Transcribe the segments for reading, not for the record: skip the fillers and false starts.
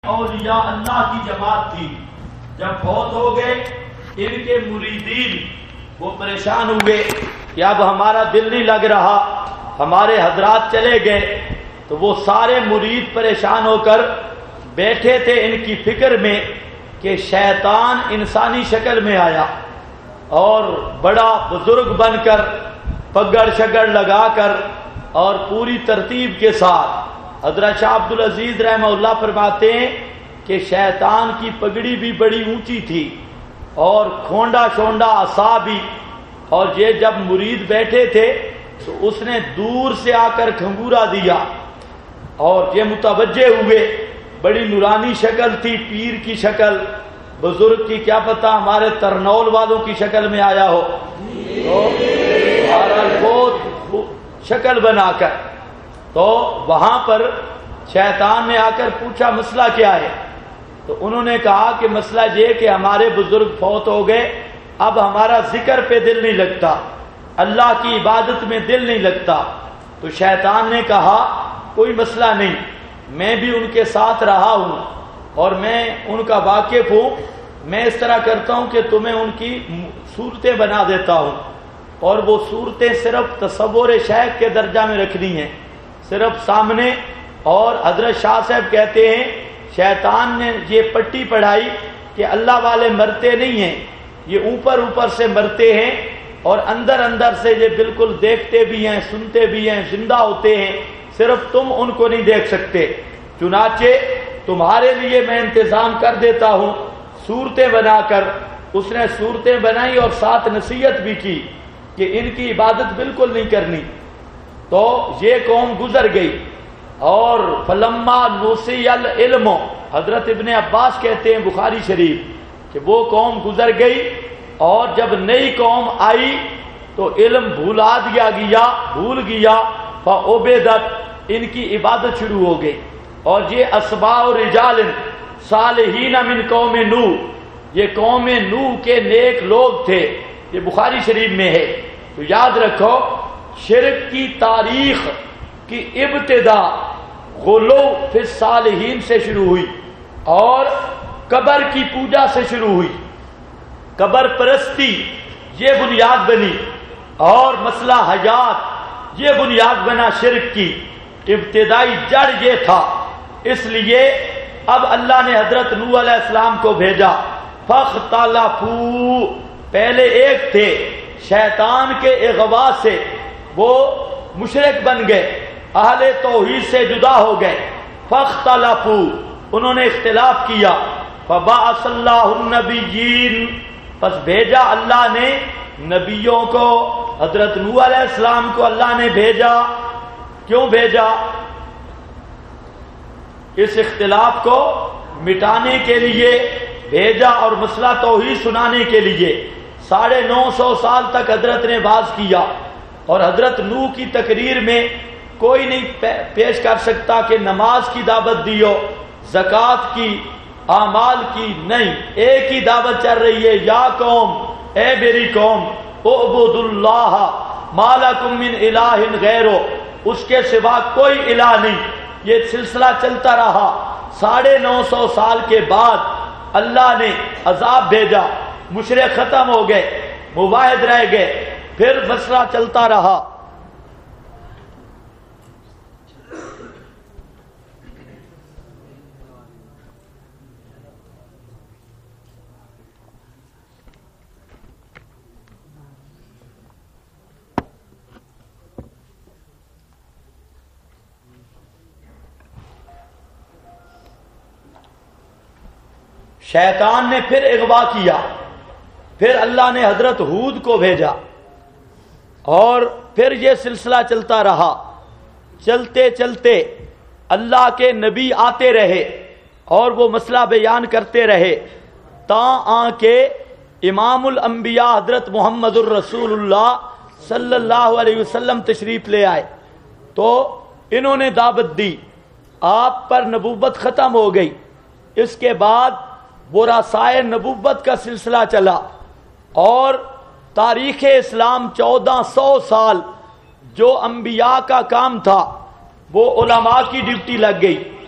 اولیاء اللہ کی جماعت تھی. جب فوت ہو گئے ان کے مریدین وہ پریشان ہوئے کہ اب ہمارا دل نہیں لگ رہا, ہمارے حضرات چلے گئے. تو وہ سارے مرید پریشان ہو کر بیٹھے تھے ان کی فکر میں کہ شیطان انسانی شکل میں آیا اور بڑا بزرگ بن کر پگڑ شگڑ لگا کر اور پوری ترتیب کے ساتھ. حضرت شاہ عبد العزیز رحمہ اللہ فرماتے ہیں کہ شیطان کی پگڑی بھی بڑی اونچی تھی اور کھونڈا شونڈا عصا بھی, اور یہ جب مرید بیٹھے تھے تو اس نے دور سے آ کر کھنگورا دیا اور یہ متوجہ ہوئے. بڑی نورانی شکل تھی, پیر کی شکل, بزرگ کی کیا پتہ ہمارے ترنول والوں کی شکل میں آیا ہو, تو شکل بنا کر. تو وہاں پر شیطان نے آ کر پوچھا مسئلہ کیا ہے؟ تو انہوں نے کہا کہ مسئلہ یہ کہ ہمارے بزرگ فوت ہو گئے, اب ہمارا ذکر پہ دل نہیں لگتا, اللہ کی عبادت میں دل نہیں لگتا. تو شیطان نے کہا کوئی مسئلہ نہیں, میں بھی ان کے ساتھ رہا ہوں اور میں ان کا واقف ہوں. میں اس طرح کرتا ہوں کہ تمہیں ان کی صورتیں بنا دیتا ہوں, اور وہ صورتیں صرف تصور شیخ کے درجہ میں رکھنی ہیں, صرف سامنے. اور حضرت شاہ صاحب کہتے ہیں شیطان نے یہ پٹی پڑھائی کہ اللہ والے مرتے نہیں ہیں, یہ اوپر اوپر سے مرتے ہیں اور اندر اندر سے یہ بالکل دیکھتے بھی ہیں, سنتے بھی ہیں, زندہ ہوتے ہیں, صرف تم ان کو نہیں دیکھ سکتے. چنانچہ تمہارے لیے میں انتظام کر دیتا ہوں صورتیں بنا کر. اس نے صورتیں بنائی اور ساتھ نصیحت بھی کی کہ ان کی عبادت بالکل نہیں کرنی. تو یہ قوم گزر گئی اور فلما نوسی العلم, حضرت ابن عباس کہتے ہیں بخاری شریف کہ وہ قوم گزر گئی اور جب نئی قوم آئی تو علم بھولا دیا گیا, بھول گیا. فعبدت, ان کی عبادت شروع ہو گئی. اور یہ اسباء رجال صالحین من قوم نوح, یہ قوم نوح کے نیک لوگ تھے, یہ بخاری شریف میں ہے. تو یاد رکھو شرک کی تاریخ کی ابتدا غلو فی الصالحین سے شروع ہوئی اور قبر کی پوجا سے شروع ہوئی. قبر پرستی یہ بنیاد بنی اور مسئلہ حیات یہ بنیاد بنا شرک کی. ابتدائی جڑ یہ تھا. اس لیے اب اللہ نے حضرت نوح علیہ السلام کو بھیجا. فاختلفوا, پہلے ایک تھے, شیطان کے اغوا سے وہ مشرک بن گئے, اہل توحید سے جدا ہو گئے. فاختلفوا, انہوں نے اختلاف کیا. فبعث اللہ النبیین, پس بھیجا اللہ نے نبیوں کو. حضرت نوح علیہ السلام کو اللہ نے بھیجا. کیوں بھیجا؟ اس اختلاف کو مٹانے کے لیے بھیجا اور مسئلہ توحید سنانے کے لیے. 950 سال تک حضرت نے باز کیا اور حضرت نوح کی تقریر میں کوئی نہیں پیش کر سکتا کہ نماز کی دعوت دیو, زکوٰۃ کی, اعمال کی, نہیں. ایک ہی دعوت چل رہی ہے, یا قوم, اے میری قوم, اعبدوا اللہ ما لکم من الہ غیرہ, اس کے سوا کوئی الہ نہیں. یہ سلسلہ چلتا رہا. 950 سال کے بعد اللہ نے عذاب بھیجا, مشرک ختم ہو گئے, موحد رہ گئے. پھر مسئلہ چلتا رہا. شیطان نے پھر اغوا کیا. پھر اللہ نے حضرت ہود کو بھیجا اور پھر یہ سلسلہ چلتا رہا. چلتے چلتے اللہ کے نبی آتے رہے اور وہ مسئلہ بیان کرتے رہے تاں کہ امام الانبیاء حضرت محمد الرسول اللہ صلی اللہ علیہ وسلم تشریف لے آئے. تو انہوں نے دعوت دی, آپ پر نبوت ختم ہو گئی. اس کے بعد ورثائے نبوت کا سلسلہ چلا اور تاریخ اسلام 1400 سال جو انبیاء کا کام تھا وہ علماء کی ڈیوٹی لگ گئی.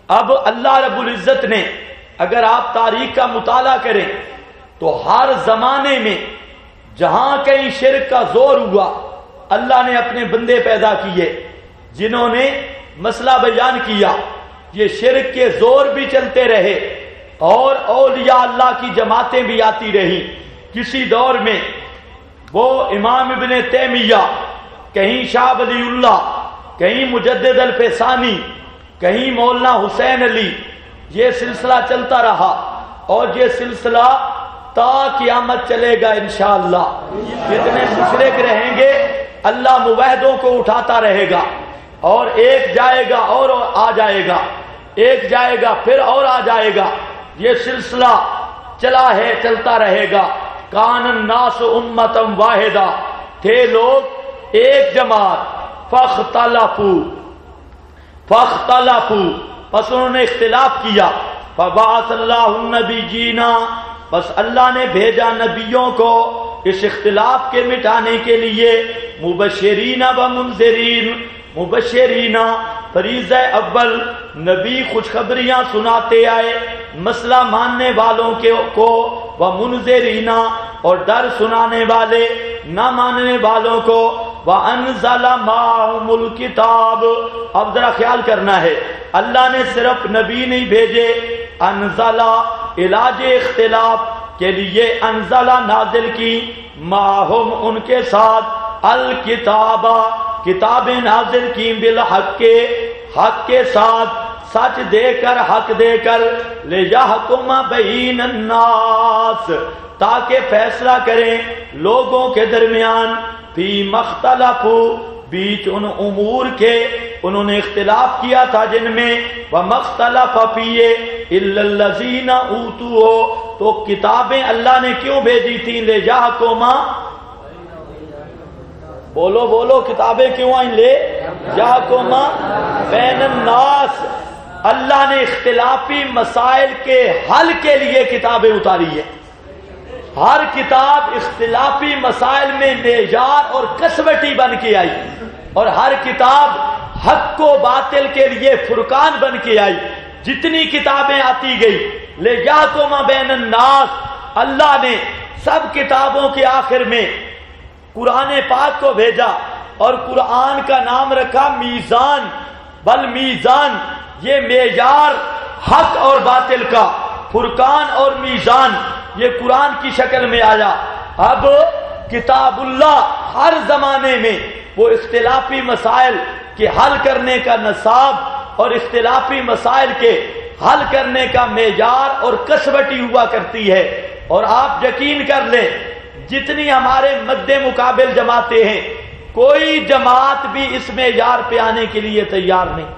اب اللہ رب العزت نے اگر آپ تاریخ کا مطالعہ کریں تو ہر زمانے میں جہاں کہیں شرک کا زور ہوا اللہ نے اپنے بندے پیدا کیے جنہوں نے مسئلہ بیان کیا. یہ شرک کے زور بھی چلتے رہے اور اولیاء اللہ کی جماعتیں بھی آتی رہی. کسی دور میں وہ امام ابن تیمیہ، کہیں شاہ ولی اللہ، کہیں مجدد الفسانی، کہیں مولانا حسین علی، یہ سلسلہ چلتا رہا اور یہ سلسلہ تا قیامت چلے گا انشاءاللہ. جتنے مشرک رہیں گے اللہ موحدوں کو اٹھاتا رہے گا اور ایک جائے گا اور آ جائے گا، ایک جائے گا پھر اور آ جائے گا. یہ سلسلہ چلا ہے، چلتا رہے گا. کان الناس امتم واحدہ، تھے لوگ ایک جماعت. فاختلفوا پس انہوں نے اختلاف کیا. فبعث اللہ النبیین، بس اللہ نے بھیجا نبیوں کو اس اختلاف کے مٹانے کے لیے. مبشرین و منذرین، مبشرین فریضہ اول نبی خوشخبریاں سناتے آئے مسئلہ ماننے والوں کو، و منذرین اور ڈر سنانے والے نہ ماننے والوں کو. وانزل معهم الکتاب، اب ذرا خیال کرنا ہے اللہ نے صرف نبی نہیں بھیجے، انزل علاج اختلاف کے لیے انزل نازل کی، معهم ان کے ساتھ، الکتاب کتابیں نازل کی، بالحق حق کے ساتھ، سچ دے کر حق دے کر، لیحکم بین الناس تاکہ فیصلہ کریں لوگوں کے درمیان، فی مختلفو بیچ ان امور کے انہوں نے اختلاف کیا تھا جن میں، ومختلف فیہ الا الذین اوتوہ، تو کتابیں اللہ نے کیوں بھیجی تھیں؟ لیحکم، بولو بولو کتابیں کیوں آئیں؟ لیحکم بین الناس، اللہ نے اختلافی مسائل کے حل کے لیے کتابیں اتاری ہے. ہر کتاب اختلافی مسائل میں معیار اور کسوٹی بن کے آئی، اور ہر کتاب حق و باطل کے لیے فرقان بن کے آئی. جتنی کتابیں آتی گئی، لیحکم بین الناس، اللہ نے سب کتابوں کے آخر میں قرآن پاک کو بھیجا اور قرآن کا نام رکھا میزان. بل میزان، یہ معیار حق اور باطل کا، فرقان اور میزان، یہ قرآن کی شکل میں آیا. اب کتاب اللہ ہر زمانے میں وہ اختلافی مسائل کے حل کرنے کا نصاب اور اختلافی مسائل کے حل کرنے کا معیار اور کسوٹی ہوا کرتی ہے. اور آپ یقین کر لیں جتنی ہمارے مد مقابل جماعتیں ہیں، کوئی جماعت بھی اس معیار پہ آنے کے لیے تیار نہیں.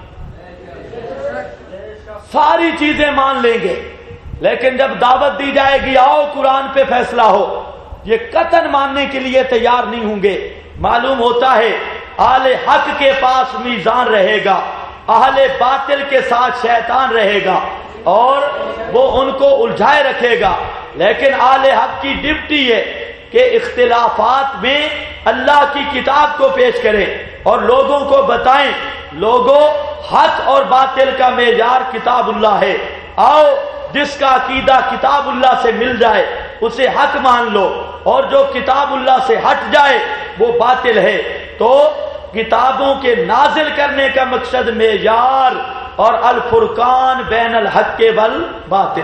ساری چیزیں مان لیں گے لیکن جب دعوت دی جائے گی آؤ قرآن پہ فیصلہ ہو، یہ قطعاً ماننے کے لیے تیار نہیں ہوں گے. معلوم ہوتا ہے اہل حق کے پاس میزان رہے گا، اہل باطل کے ساتھ شیطان رہے گا اور وہ ان کو الجھائے رکھے گا. لیکن اہل حق کی ڈیوٹی ہے کہ اختلافات میں اللہ کی کتاب کو پیش کریں اور لوگوں کو بتائیں، لوگوں حق اور باطل کا معیار کتاب اللہ ہے. آؤ جس کا عقیدہ کتاب اللہ سے مل جائے اسے حق مان لو، اور جو کتاب اللہ سے ہٹ جائے وہ باطل ہے. تو کتابوں کے نازل کرنے کا مقصد معیار اور الفرقان بین الحق والباطل.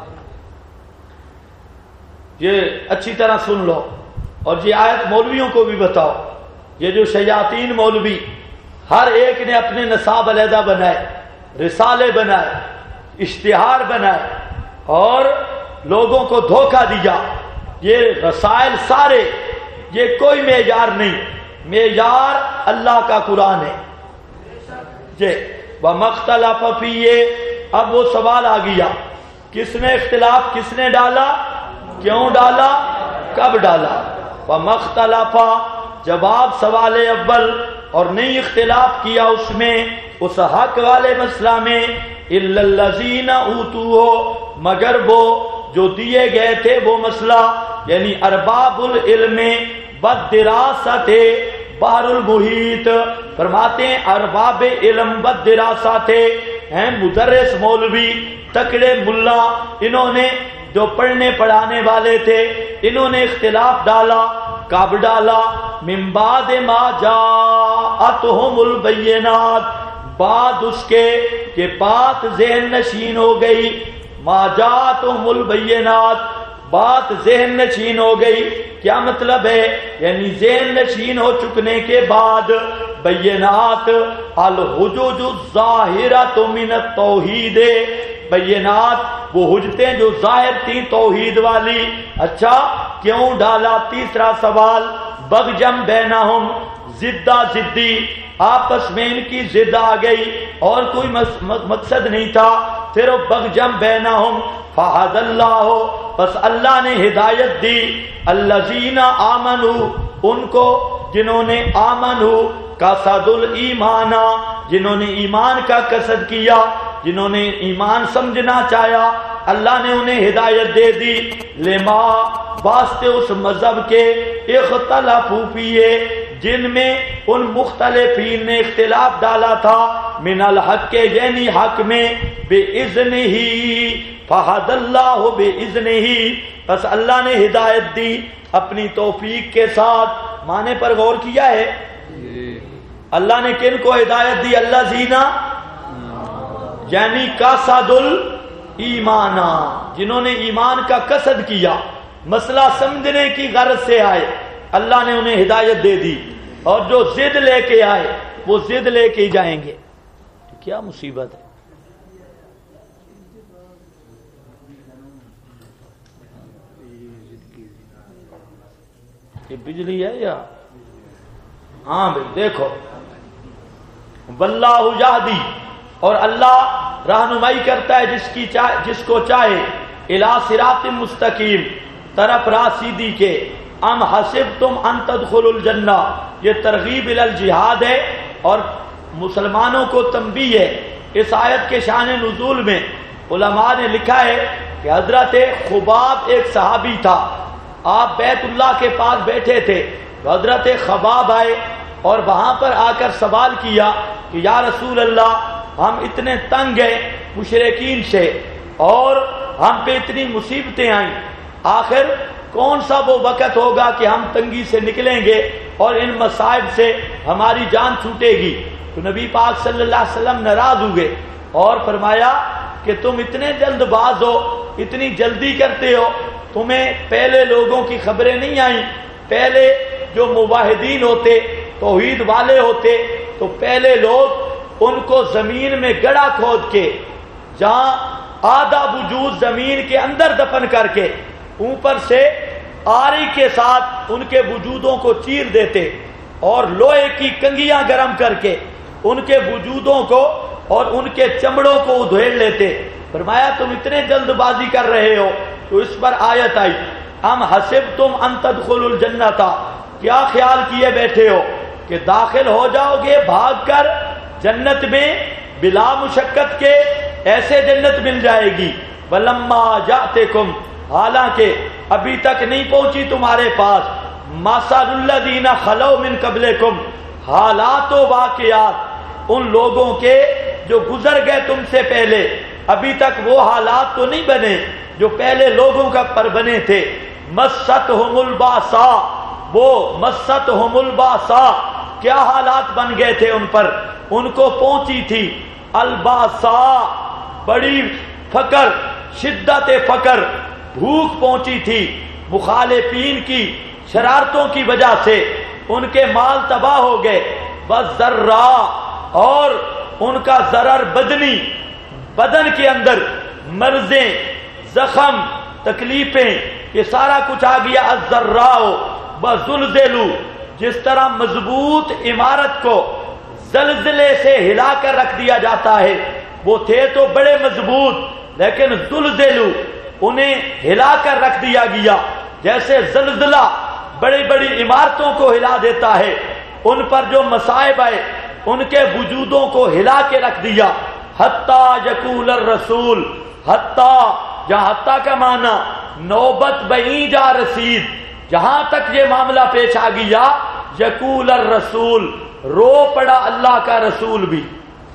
یہ اچھی طرح سن لو اور یہ آیت مولویوں کو بھی بتاؤ. یہ جو شیاطین مولوی ہر ایک نے اپنے نصاب علیحدہ بنائے، رسالے بنائے، اشتہار بنائے اور لوگوں کو دھوکہ دیا. یہ رسائل سارے، یہ کوئی معیار نہیں، معیار اللہ کا قرآن ہے. یہ وَمَخْتَلَفَ فِيهِ، اب وہ سوال آ گیا کس نے اختلاف کس نے ڈالا، کیوں ڈالا، کب ڈالا. وَمَخْتَلَفَ، جواب سوال اول، اور نہیں اختلاف کیا اس میں، اس حق والے مسئلہ میں، اِلَّا الَّذِينَ أُوتُوهُ، مگر وہ جو دیے گئے تھے وہ مسئلہ، یعنی ارباب العلم والدراست بحر المحیط، فرماتے ہیں ارباب علم والدراست ہیں مدرس مولوی تکڑے ملا، انہوں نے جو پڑھنے پڑھانے والے تھے انہوں نے اختلاف ڈالا، کب ڈالا؟ من بعد ما جاءتہم البینات، بعد اس کے کہ بات ذہن نشین ہو گئی، ما جاءتہم البینات، بات ذہن نشین ہو گئی۔ کیا مطلب ہے؟ یعنی ذہن نشین ہو چکنے کے بعد بینات، الحجج الظاہرۃ من التوحید، بینات وہ حجتیں جو ظاہر تھیں توحید والی۔ اچھا کیوں ڈالا؟ تیسرا سوال، بغجم بینہم، زدہ زدی، آپس میں ان کی ضد آ گئی اور کوئی مقصد نہیں تھا، صرف بغجم بینہم، فہد اللہ، بس اللہ نے ہدایت دی، الذین آمنوا، ان کو جنہوں نے آمنوا قصد الایمان، جنہوں نے ایمان کا قصد کیا، جنہوں نے ایمان سمجھنا چاہا، اللہ نے انہیں ہدایت دے دی، لما، واسطے اس مذہب کے، اختلافو فیہ، جن میں ان مختلفین نے اختلاف ڈالا تھا، من الحق کے یعنی حق میں، بِإِذْنِهِ، فَهَدَى اللَّهُ بِإِذْنِهِ، بس اللہ نے ہدایت دی اپنی توفیق کے ساتھ۔ معنی پر غور کیا ہے؟ اللہ نے کن کو ہدایت دی؟ اللہ زینا، یعنی قصد الایمان، جنہوں نے ایمان کا قصد کیا، مسئلہ سمجھنے کی غرض سے آئے، اللہ نے انہیں ہدایت دے دی، اور جو ضد لے کے آئے وہ ضد لے کے جائیں گے۔ کیا مصیبت ہے! یہ بجلی ہے یا؟ ہاں بھائی دیکھو، واللہ یہدی، اور اللہ رہنمائی کرتا ہے جس کو چاہے، الی صراط مستقیم، طرف راہ سیدھی کے۔ ام حسبتم ان تدخلوا الجنہ، یہ ترغیب الی الجہاد ہے اور مسلمانوں کو تنبیہ ہے۔ اس آیت کے شان نزول میں علماء نے لکھا ہے کہ حضرت خباب ایک صحابی تھا، آپ بیت اللہ کے پاس بیٹھے تھے تو حضرت خباب آئے اور وہاں پر آ کر سوال کیا کہ یا رسول اللہ، ہم اتنے تنگ ہیں مشرکین سے اور ہم پہ اتنی مصیبتیں آئیں، آخر کون سا وہ وقت ہوگا کہ ہم تنگی سے نکلیں گے اور ان مصائب سے ہماری جان چھوٹے گی؟ تو نبی پاک صلی اللہ علیہ وسلم ناراض ہوئے اور فرمایا کہ تم اتنے جلد باز ہو، اتنی جلدی کرتے ہو، تمہیں پہلے لوگوں کی خبریں نہیں آئیں؟ پہلے جو موحدین ہوتے، توحید والے ہوتے، تو پہلے لوگ ان کو زمین میں گڑھا کھود کے، جہاں آدھا وجود زمین کے اندر دفن کر کے، اوپر سے آری کے ساتھ ان کے وجودوں کو چیر دیتے اور لوہے کی کنگیاں گرم کر کے ان کے وجودوں کو اور ان کے چمڑوں کو ادھیڑ لیتے۔ فرمایا تم اتنے جلد بازی کر رہے ہو، تو اس پر آیت آئی، ام حسبتم ان تدخلوا الجنۃ، کیا خیال کیے بیٹھے ہو کہ داخل ہو جاؤ گے بھاگ کر جنت میں بلا مشقت کے؟ ایسے جنت مل جائے گی۔ ولما جاءتکم، حالانکہ ابھی تک نہیں پہنچی تمہارے پاس، مثل الذین خلو من قبلکم، حالات و واقعات ان لوگوں کے جو گزر گئے تم سے پہلے، ابھی تک وہ حالات تو نہیں بنے جو پہلے لوگوں کا پر بنے تھے۔ مستہم الباسا، وہ مستہم الباسا، کیا حالات بن گئے تھے ان پر؟ ان کو پہنچی تھی الباسا، بڑی فقر، شدت فقر، بھوک پہنچی تھی، مخالفین کی شرارتوں کی وجہ سے ان کے مال تباہ ہو گئے، والضرا، اور ان کا ضرر بدنی، بدن کے اندر مرضیں، زخم، تکلیفیں، یہ سارا کچھ آ گیا۔ الضراء وزلزلوا، جس طرح مضبوط عمارت کو زلزلے سے ہلا کر رکھ دیا جاتا ہے، وہ تھے تو بڑے مضبوط لیکن زلزلوا، انہیں ہلا کر رکھ دیا گیا، جیسے زلزلہ بڑی بڑی عمارتوں کو ہلا دیتا ہے، ان پر جو مصائب آئے ان کے وجودوں کو ہلا کے رکھ دیا۔ حتی یقول الرسول، حتی، جہاں حتی کا معنی نوبت بہیں جا رسید، جہاں تک یہ معاملہ پیش آ گیا، یقول الرسول، رو پڑا اللہ کا رسول بھی،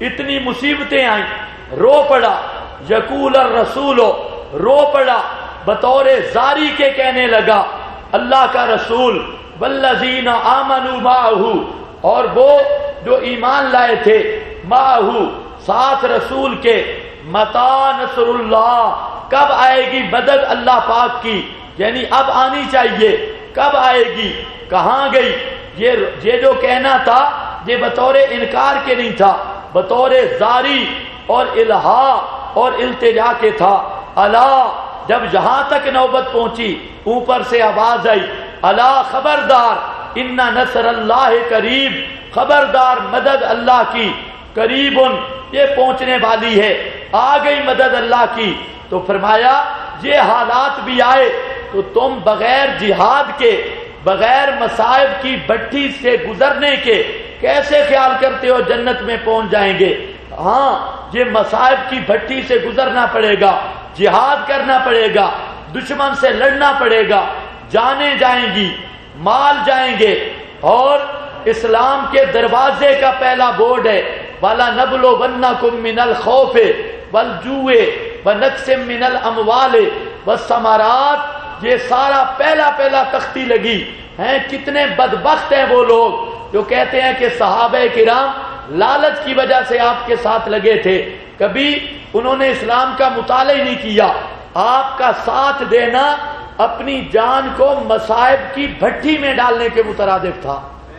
اتنی مصیبتیں آئیں، رو پڑا، یقول الرسول، رو پڑا، بطور زاری کے کہنے لگا اللہ کا رسول، والذین آمنوا معہ، اور وہ جو ایمان لائے تھے، معہ، ساتھ رسول کے، متی نصر اللہ، کب آئے گی مدد اللہ پاک کی، یعنی اب آنی چاہیے، کب آئے گی، کہاں گئی؟ یہ جو کہنا تھا یہ بطور انکار کے نہیں تھا، بطور زاری اور الہا اور التجا کے تھا۔ الا، جب جہاں تک نوبت پہنچی اوپر سے آواز آئی، الا خبردار، ان نصر اللہ قریب، خبردار مدد اللہ کی، قریب یہ پہنچنے والی ہے، آ گئی مدد اللہ کی۔ تو فرمایا یہ حالات بھی آئے تو تم بغیر جہاد کے، بغیر مصائب کی بھٹی سے گزرنے کے کیسے خیال کرتے ہو جنت میں پہنچ جائیں گے؟ ہاں، یہ مصائب کی بھٹی سے گزرنا پڑے گا، جہاد کرنا پڑے گا، دشمن سے لڑنا پڑے گا، جانیں جائیں گی، مال جائیں گے، اور اسلام کے دروازے کا پہلا بورڈ ہے وَلَنَبْلُوَنَّكُم مِّنَ الْخَوْفِ وَالْجُوعِ وَنَقْصٍ مِّنَ الْأَمْوَالِ وَالثَّمَرَاتِ، یہ سارا پہلا تختی لگی ہیں۔ کتنے بدبخت ہیں وہ لوگ جو کہتے ہیں کہ صحابہ کرام لالچ کی وجہ سے آپ کے ساتھ لگے تھے، کبھی انہوں نے اسلام کا مطالعہ ہی نہیں کیا۔ آپ کا ساتھ دینا اپنی جان کو مصائب کی بھٹی میں ڈالنے کے مترادف تھا۔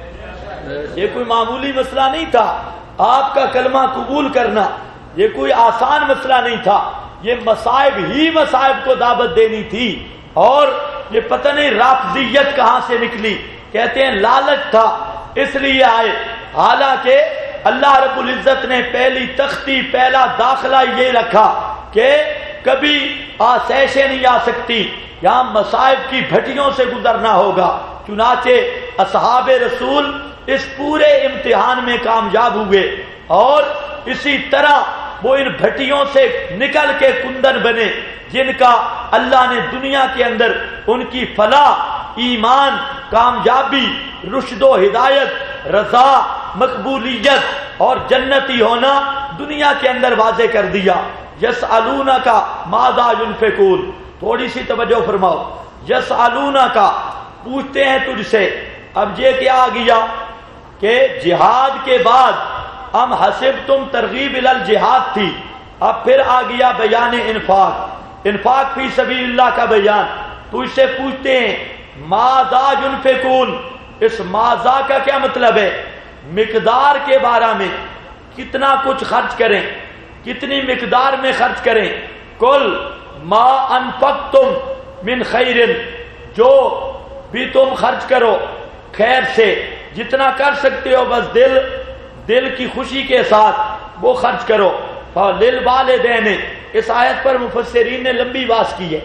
یہ کوئی معمولی مسئلہ نہیں تھا، آپ کا کلمہ قبول کرنا یہ کوئی آسان مسئلہ نہیں تھا، یہ مصائب ہی مصائب کو دعوت دینی تھی۔ اور یہ پتہ نہیں رافضیت کہاں سے نکلی، کہتے ہیں لالچ تھا اس لیے آئے، حالانکہ اللہ رب العزت نے پہلی تختی، پہلا داخلہ یہ رکھا کہ کبھی آسائشیں نہیں آ سکتی، یہاں مصائب کی بھٹیوں سے گزرنا ہوگا۔ چنانچہ اصحاب رسول اس پورے امتحان میں کامیاب ہوئے، اور اسی طرح وہ ان بھٹیوں سے نکل کے کندن بنے، جن کا اللہ نے دنیا کے اندر ان کی فلاح، ایمان، کامیابی، رشد و ہدایت، رضا، مقبولیت اور جنتی ہونا دنیا کے اندر واضح کر دیا۔ یسألونک ماذا ينفقون، تھوڑی سی توجہ فرماؤ، یسألونک، پوچھتے ہیں تجھ سے۔ اب یہ کیا آ گیا کہ جہاد کے بعد ام حسبتم ترغیب الی الجہاد تھی، اب پھر آ گیا بیان انفاق، انفاق فی سبیل اللہ کا بیان۔ تو اس سے پوچھتے ہیں ماذا ينفقون، اس ماذا کا کیا مطلب ہے؟ مقدار کے بارے میں، کتنا کچھ خرچ کریں، کتنی مقدار میں خرچ کریں۔ کل ما انفقتم من خیر، جو بھی تم خرچ کرو خیر سے، جتنا کر سکتے ہو بس دل کی خوشی کے ساتھ وہ خرچ کرو۔ للوالدین، اس آیت پر مفسرین نے لمبی بات کی ہے،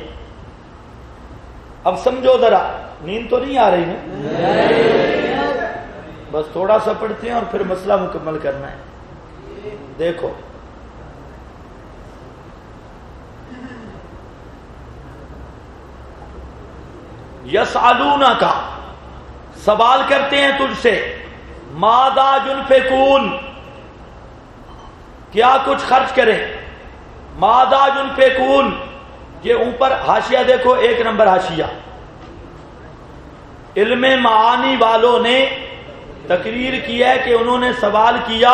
اب سمجھو ذرا، نیند تو نہیں آ رہی نا؟ بس تھوڑا سا پڑھتے ہیں اور پھر مسئلہ مکمل کرنا ہے۔ دیکھو یسألونک، سوال کرتے ہیں تجھ سے، ماذا ينفقون، کیا کچھ خرچ کریں، ماذا ينفقون، یہ اوپر حاشیہ دیکھو، 1 نمبر حاشیہ، علم معانی والوں نے تقریر کی ہے کہ انہوں نے سوال کیا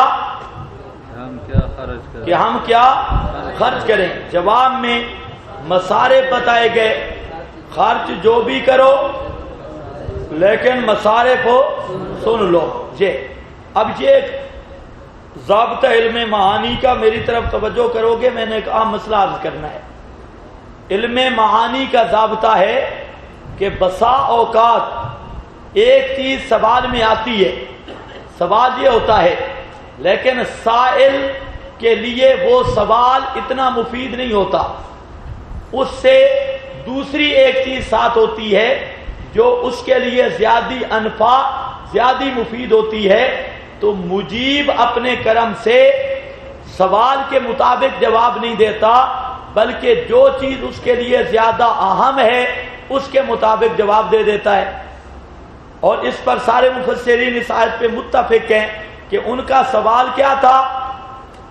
کہ ہم کیا خرچ کریں، جواب میں مصارف بتائے گئے، خرچ جو بھی کرو لیکن مصارف ہو سن لو۔ اب یہ ایک ضابطہ علم معانی کا میری طرف توجہ کرو گے، میں نے ایک عام مسئلہ عرض کرنا ہے۔ علم معانی کا ضابطہ ہے کہ بسا اوقات ایک چیز سوال میں آتی ہے، سوال یہ ہوتا ہے لیکن سائل کے لیے وہ سوال اتنا مفید نہیں ہوتا، اس سے دوسری ایک چیز ساتھ ہوتی ہے جو اس کے لیے زیادہ انفع، زیادہ مفید ہوتی ہے، تو مجیب اپنے کرم سے سوال کے مطابق جواب نہیں دیتا، بلکہ جو چیز اس کے لیے زیادہ اہم ہے اس کے مطابق جواب دے دیتا ہے۔ اور اس پر سارے مفسرین اس آیت پہ متفق ہیں کہ ان کا سوال کیا تھا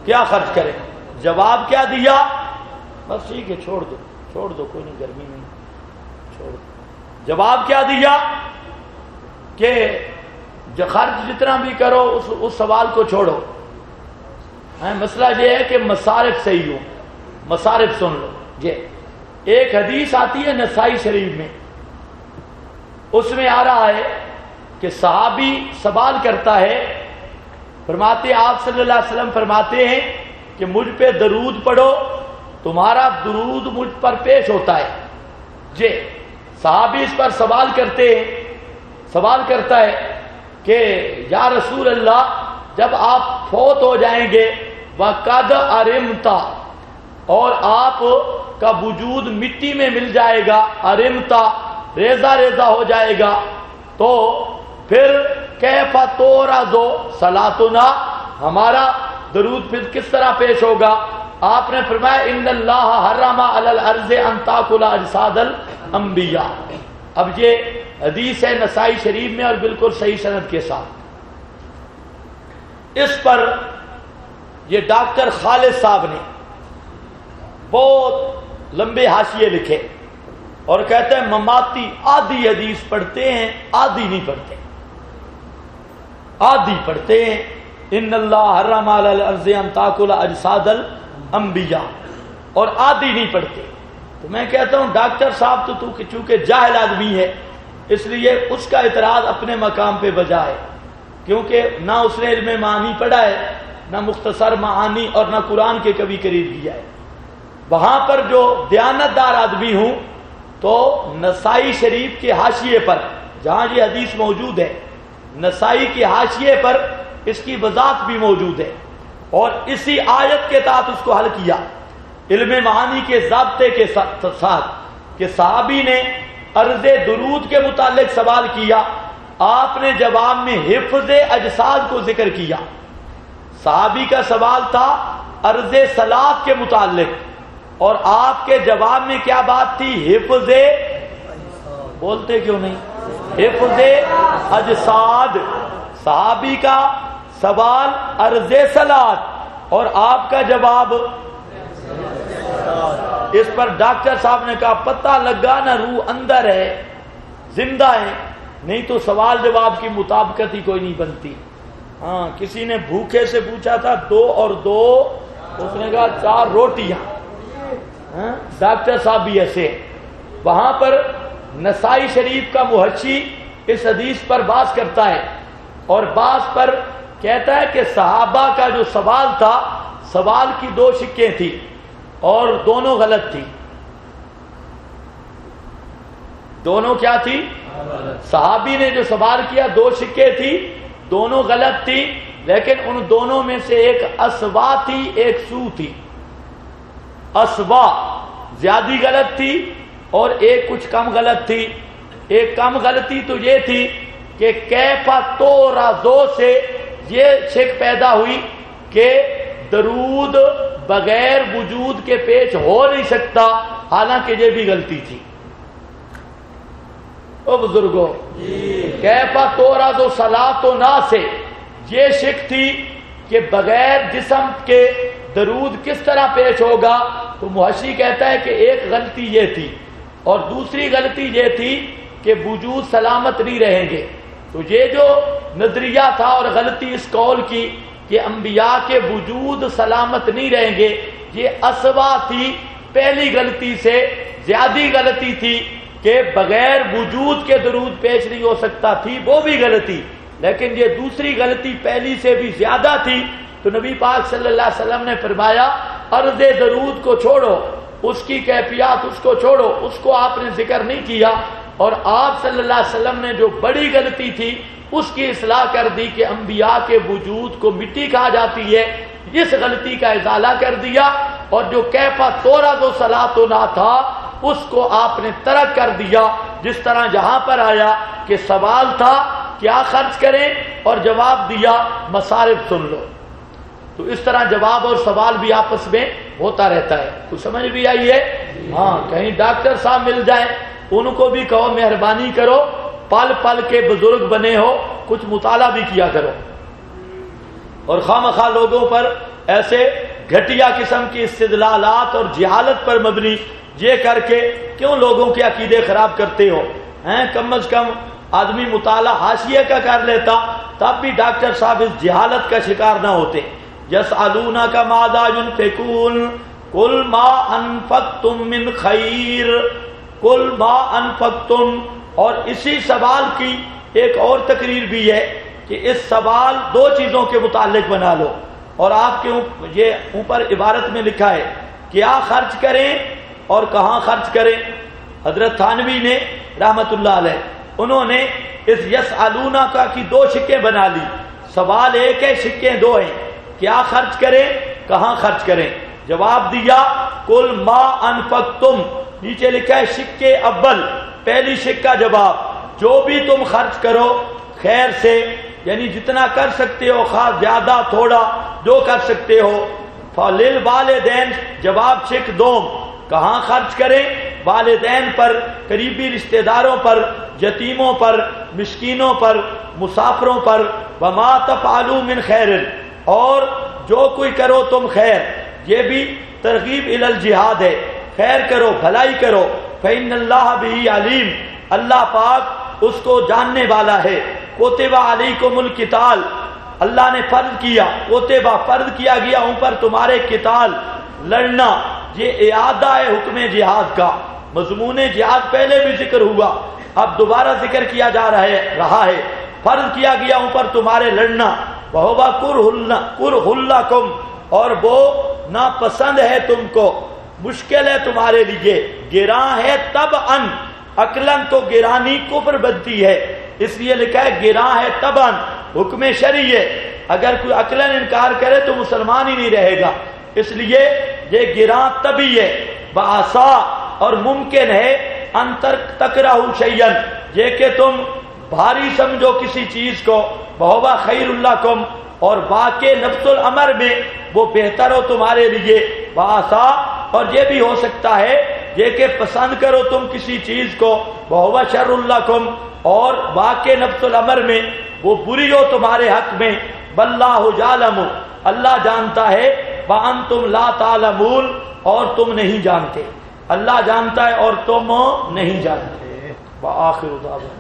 کیا خرچ کریں؟ جواب کیا دیا؟ بس ٹھیک ہے چھوڑ دو کوئی نہیں، گرمی نہیں، چھوڑ دو۔ جواب کیا دیا کہ خرچ جتنا بھی کرو اس سوال کو چھوڑو۔ مسئلہ یہ ہے کہ مصارف صحیح ہو، مصارف سن لو۔ یہ ایک حدیث آتی ہے نسائی شریف میں، اس میں آ رہا ہے کہ صحابی سوال کرتا ہے، فرماتے آپ صلی اللہ علیہ وسلم فرماتے ہیں کہ مجھ پہ درود پڑھو، تمہارا درود مجھ پر پیش ہوتا ہے۔ جی صحابی اس پر سوال کرتا ہے کہ یا رسول اللہ، جب آپ فوت ہو جائیں گے وَقَدْ أَرِمْتَ، اور آپ کا وجود مٹی میں مل جائے گا، أَرِمْتَ ریزہ ریزہ ہو جائے گا، تو پھر کیف تورد صلاتنا، ہمارا درود پھر کس طرح پیش ہوگا؟ آپ نے فرمایا ان اللہ حرم علی الارض ان تاکل اجساد الانبیاء۔ اب یہ حدیث ہے نسائی شریف میں اور بالکل صحیح سند کے ساتھ۔ اس پر یہ ڈاکٹر خالد صاحب نے بہت لمبے حاشیے لکھے اور کہتے ہیں مماتی آدھی حدیث پڑھتے ہیں، آدھی نہیں پڑھتے، آدھی پڑھتے ہیں ان اللہ حرم علی الارض ان تاکل اجساد الانبیاء، اور آدھی نہیں پڑھتے۔ تو میں کہتا ہوں ڈاکٹر صاحب تو چونکہ جاہل آدمی ہے، اس لیے اس کا اعتراض اپنے مقام پہ بجا ہے، کیونکہ نہ اس نے علم معانی پڑھا ہے، نہ مختصر معانی، اور نہ قرآن کے کبھی قریب کیا ہے۔ وہاں پر جو دیانتدار آدمی ہوں تو نسائی شریف کے حاشیے پر جہاں یہ حدیث موجود ہے، نسائی کے حاشیے پر اس کی وضاحت بھی موجود ہے، اور اسی آیت کے تحت اس کو حل کیا علم معانی کے ضابطے کے ساتھ کہ صحابی نے عرض درود کے متعلق سوال کیا، آپ نے جواب میں حفظ اجساد کو ذکر کیا۔ صحابی کا سوال تھا عرض صلات کے متعلق، اور آپ کے جواب میں کیا بات تھی؟ حفظ، بولتے کیوں نہیں؟ حفظ اجساد۔ صحابی کا سوال عرض صلات اور آپ کا جواب، اس پر ڈاکٹر صاحب نے کہا پتہ لگا نا روح اندر ہے، زندہ ہے، نہیں تو سوال جواب کی مطابقت ہی کوئی نہیں بنتی۔ ہاں کسی نے بھوکے سے پوچھا تھا 2 اور 2، اس نے کہا 4 روٹیاں۔ ڈاکٹر صاحب بھی ایسے ہیں۔ وہاں پر نسائی شریف کا محشی اس حدیث پر بحث کرتا ہے، اور بعض پر کہتا ہے کہ صحابہ کا جو سوال تھا، سوال کی 2 شکیں تھی اور دونوں غلط تھی۔ دونوں کیا تھی؟ صحابی نے جو سوال کیا 2 شکیں تھی، دونوں غلط تھی، لیکن ان دونوں میں سے ایک اسوا تھی، ایک سو تھی۔ اسوا زیادہ غلط تھی اور ایک کچھ کم غلط تھی۔ ایک کم غلطی تو یہ تھی کہ کیفا تورزو سے یہ شک پیدا ہوئی کہ درود بغیر وجود کے پیش ہو نہیں سکتا، حالانکہ یہ بھی غلطی تھی۔ او بزرگوں، کیفا تورزو صلاتنا سے یہ شک تھی کہ بغیر جسم کے درود کس طرح پیش ہوگا، تو محشی کہتا ہے کہ ایک غلطی یہ تھی، اور دوسری غلطی یہ تھی کہ وجود سلامت نہیں رہیں گے۔ تو یہ جو نظریہ تھا اور غلطی اس قول کی کہ انبیاء کے وجود سلامت نہیں رہیں گے، یہ اسوا تھی۔ پہلی غلطی سے زیادہ غلطی تھی کہ بغیر وجود کے درود پیش نہیں ہو سکتا تھی، وہ بھی غلطی، لیکن یہ دوسری غلطی پہلی سے بھی زیادہ تھی۔ تو نبی پاک صلی اللہ علیہ وسلم نے فرمایا عرض درود کو چھوڑو، اس کی کیفیات اس کو چھوڑو، اس کو آپ نے ذکر نہیں کیا، اور آپ صلی اللہ علیہ وسلم نے جو بڑی غلطی تھی اس کی اصلاح کر دی کہ انبیاء کے وجود کو مٹی کہا جاتی ہے، اس غلطی کا ازالہ کر دیا، اور جو کیفا تورزو صلاتنا تھا اس کو آپ نے ترک کر دیا۔ جس طرح جہاں پر آیا کہ سوال تھا کیا خرچ کریں اور جواب دیا مصارف سن لو، تو اس طرح جواب اور سوال بھی آپس میں ہوتا رہتا ہے۔ کچھ سمجھ بھی آئی ہے؟ ہاں کہیں ڈاکٹر صاحب مل جائیں ان کو بھی کہو مہربانی کرو، پل پل کے بزرگ بنے ہو، کچھ مطالعہ بھی کیا کرو، اور خواہ مخواہ لوگوں پر ایسے گھٹیا قسم کی استدلالات اور جہالت پر مبنی یہ کر کے کیوں لوگوں کے عقیدے خراب کرتے ہو ہیں؟ کم از کم آدمی مطالعہ حاشیے کا کر لیتا تب بھی ڈاکٹر صاحب اس جہالت کا شکار نہ ہوتے. یسألونک ماذا ينفقون قل ما انفقتم من خیر قل ما انفقتم. اور اسی سوال کی ایک اور تقریر بھی ہے کہ اس سوال دو چیزوں کے متعلق بنا لو، اور آپ کے یہ اوپر عبارت میں لکھا ہے کیا خرچ کریں اور کہاں خرچ کریں. حضرت تھانوی نے رحمت اللہ علیہ انہوں نے اس یسألونک کی دو شکیں بنا لی. سوال ایک ہے، شکیں دو ہیں، کیا خرچ کریں کہاں خرچ کریں. جواب دیا قل ما انفقتم، نیچے لکھا ہے شکے اول، پہلی شک کا جواب جو بھی تم خرچ کرو خیر سے، یعنی جتنا کر سکتے ہو، خاص زیادہ تھوڑا جو کر سکتے ہو. فللوالدین، جواب شک دوم، کہاں خرچ کریں؟ والدین پر، قریبی رشتہ داروں پر، یتیموں پر، مسکینوں پر، مسافروں پر. وما تفعلوا من خیر، اور جو کوئی کرو تم خیر، یہ بھی ترغیب الی الجہاد ہے، خیر کرو، بھلائی کرو. فإن اللہ بہ علیم، اللہ پاک اس کو جاننے والا ہے. کتب علیکم القتال، اللہ نے فرض کیا، کتب فرض کیا گیا ان پر تمہارے قتال، لڑنا. یہ اعادہ ہے حکم جہاد کا. مضمون جہاد پہلے بھی ذکر ہوا، اب دوبارہ ذکر کیا جا رہا ہے. فرض کیا گیا ان پر تمہارے لڑنا. وَهُوَ كُرْهُ لَكُمْ، اور وہ ناپسند ہے تم کو، مشکل ہے تمہارے لیے. گراں ہے طبعاً، عقلاً تو گرانی کفر بنتی ہے، اس لیے لکھا ہے گراں ہے طبعاً، حکم شرعی ہے. اگر کوئی عقلاً انکار کرے تو مسلمان ہی نہیں رہے گا، اس لیے یہ گراں طبعی ہے. بآسا، اور ممکن ہے انتر تکرہو شیئن، یہ کہ تم بھاری سمجھو کسی چیز کو. وَهُوَ خَيْرٌ لَكُمْ، اور واقع نفس الامر میں وہ بہتر ہو تمہارے لیے. بآسا، اور یہ بھی ہو سکتا ہے یہ کہ پسند کرو تم کسی چیز کو. وَهُوَ شَرٌ لَكُمْ، اور واقع نفس الامر میں وہ بری ہو تمہارے حق میں. وَاللَّهُ يَعْلَمُ، اللہ جانتا ہے. وَأَنْتُمْ لَا تَعْلَمُونَ، اور تم نہیں جانتے. اللہ جانتا ہے اور تم نہیں جانتے. وآخر دعوانا